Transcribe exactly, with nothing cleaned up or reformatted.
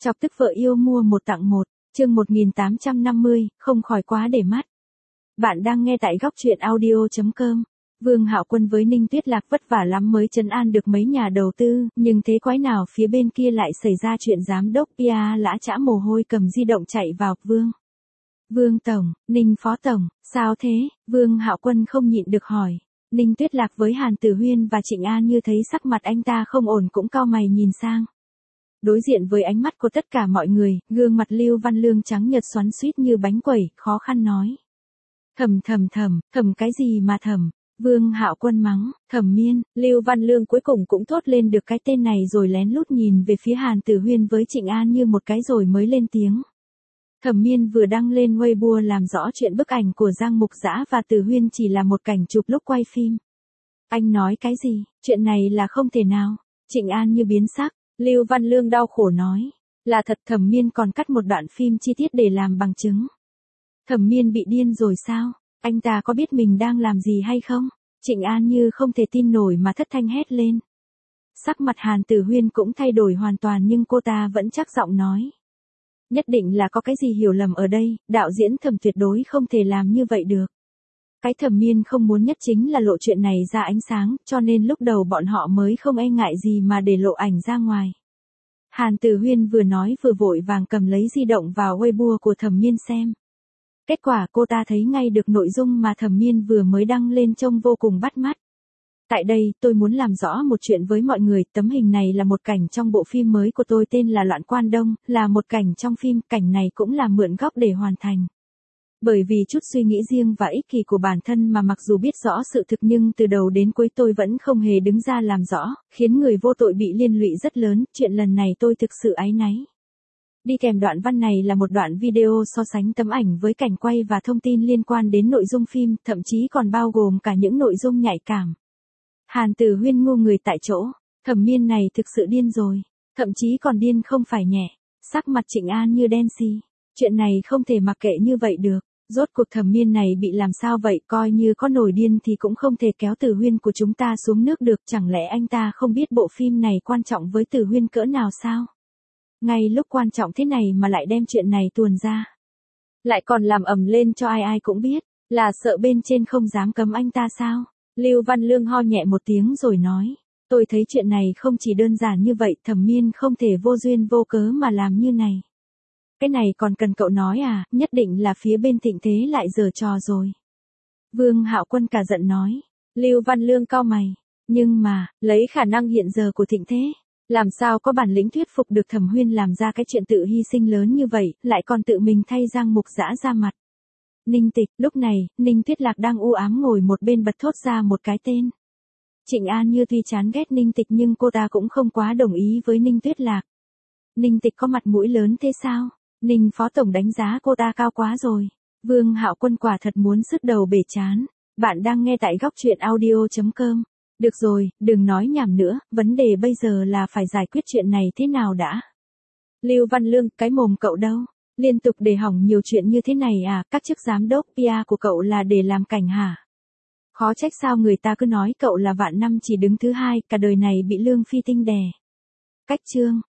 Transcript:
Chọc tức vợ yêu mua một tặng một, chương một nghìn tám trăm năm mươi, không khỏi quá để mắt. Bạn đang nghe tại góc truyện audio chấm com. Vương Hạo Quân với Ninh Tuyết Lạc vất vả lắm mới trấn an được mấy nhà đầu tư, nhưng thế quái nào phía bên kia lại xảy ra chuyện giám đốc pê e lã chã mồ hôi cầm di động chạy vào. Vương. Vương Tổng, Ninh Phó Tổng, sao thế? Vương Hạo Quân không nhịn được hỏi. Ninh Tuyết Lạc với Hàn Tử Huyên và Trịnh An như thấy sắc mặt anh ta không ổn cũng cau mày nhìn sang. Đối diện với ánh mắt của tất cả mọi người, gương mặt Lưu Văn Lương trắng nhợt xoắn xuýt như bánh quẩy, khó khăn nói. Thầm thầm thầm, thầm cái gì mà thầm? Vương Hạo Quân mắng, Thẩm Miên. Lưu Văn Lương cuối cùng cũng thốt lên được cái tên này rồi lén lút nhìn về phía Hàn Tử Huyên với Trịnh An như một cái rồi mới lên tiếng. Thẩm Miên vừa đăng lên Weibo làm rõ chuyện bức ảnh của Giang Mục Dã và Tử Huyên chỉ là một cảnh chụp lúc quay phim. Anh nói cái gì? Chuyện này là không thể nào. Trịnh An như biến sắc. Lưu Văn Lương đau khổ nói. Là thật. Thẩm Miên còn cắt một đoạn phim chi tiết để làm bằng chứng. Thẩm Miên bị điên rồi sao? Anh ta có biết mình đang làm gì hay không? Trịnh An như không thể tin nổi mà thất thanh hét lên. Sắc mặt Hàn Tử Huyên cũng thay đổi hoàn toàn nhưng cô ta vẫn chắc giọng nói. Nhất định là có cái gì hiểu lầm ở đây, đạo diễn Thẩm tuyệt đối không thể làm như vậy được. Cái Thẩm Miên không muốn nhất chính là lộ chuyện này ra ánh sáng, cho nên lúc đầu bọn họ mới không e ngại gì mà để lộ ảnh ra ngoài. Hàn Tử Huyên vừa nói vừa vội vàng cầm lấy di động vào Weibo của Thẩm Miên xem. Kết quả cô ta thấy ngay được nội dung mà Thẩm Miên vừa mới đăng lên trông vô cùng bắt mắt. Tại đây, tôi muốn làm rõ một chuyện với mọi người, tấm hình này là một cảnh trong bộ phim mới của tôi tên là Loạn Quan Đông, là một cảnh trong phim, cảnh này cũng là mượn góc để hoàn thành. Bởi vì chút suy nghĩ riêng và ích kỷ của bản thân mà mặc dù biết rõ sự thực nhưng từ đầu đến cuối tôi vẫn không hề đứng ra làm rõ, khiến người vô tội bị liên lụy rất lớn, chuyện lần này tôi thực sự áy náy. Đi kèm đoạn văn này là một đoạn video so sánh tấm ảnh với cảnh quay và thông tin liên quan đến nội dung phim, thậm chí còn bao gồm cả những nội dung nhạy cảm. Hàn Tử Huyên ngu người tại chỗ, Thẩm Miên này thực sự điên rồi, thậm chí còn điên không phải nhẹ, sắc mặt Trịnh An như đen xì. Chuyện này không thể mặc kệ như vậy được, rốt cuộc Thẩm Miên này bị làm sao vậy, coi như có nổi điên thì cũng không thể kéo Tử Huyên của chúng ta xuống nước được, chẳng lẽ anh ta không biết bộ phim này quan trọng với Tử Huyên cỡ nào sao? Ngay lúc quan trọng thế này mà lại đem chuyện này tuồn ra. Lại còn làm ầm lên cho ai ai cũng biết, là sợ bên trên không dám cấm anh ta sao? Lưu Văn Lương ho nhẹ một tiếng rồi nói. Tôi thấy chuyện này không chỉ đơn giản như vậy, Thẩm Miên không thể vô duyên vô cớ mà làm như này. Cái này còn cần cậu nói à, nhất định là phía bên Thịnh Thế lại giở trò rồi. Vương Hạo Quân cả giận nói. Lưu Văn Lương cau mày. Nhưng mà, lấy khả năng hiện giờ của Thịnh Thế, làm sao có bản lĩnh thuyết phục được Thẩm Huyên làm ra cái chuyện tự hy sinh lớn như vậy, lại còn tự mình thay Giang Mục Dã ra mặt. Ninh Tịch, lúc này, Ninh Tuyết Lạc đang u ám ngồi một bên bật thốt ra một cái tên. Trịnh An như tuy chán ghét Ninh Tịch nhưng cô ta cũng không quá đồng ý với Ninh Tuyết Lạc. Ninh Tịch có mặt mũi lớn thế sao? Ninh Phó Tổng đánh giá cô ta cao quá rồi. Vương Hạo Quân quả thật muốn sứt đầu bể chán. Bạn đang nghe tại góc truyện audio chấm com. Được rồi, đừng nói nhảm nữa, vấn đề bây giờ là phải giải quyết chuyện này thế nào đã. Lưu Văn Lương, cái mồm cậu đâu? Liên tục để hỏng nhiều chuyện như thế này à, các chức giám đốc pê e của cậu là để làm cảnh hả? Khó trách sao người ta cứ nói cậu là vạn năm chỉ đứng thứ hai, cả đời này bị Lương Phi Tinh đè. Cách chương,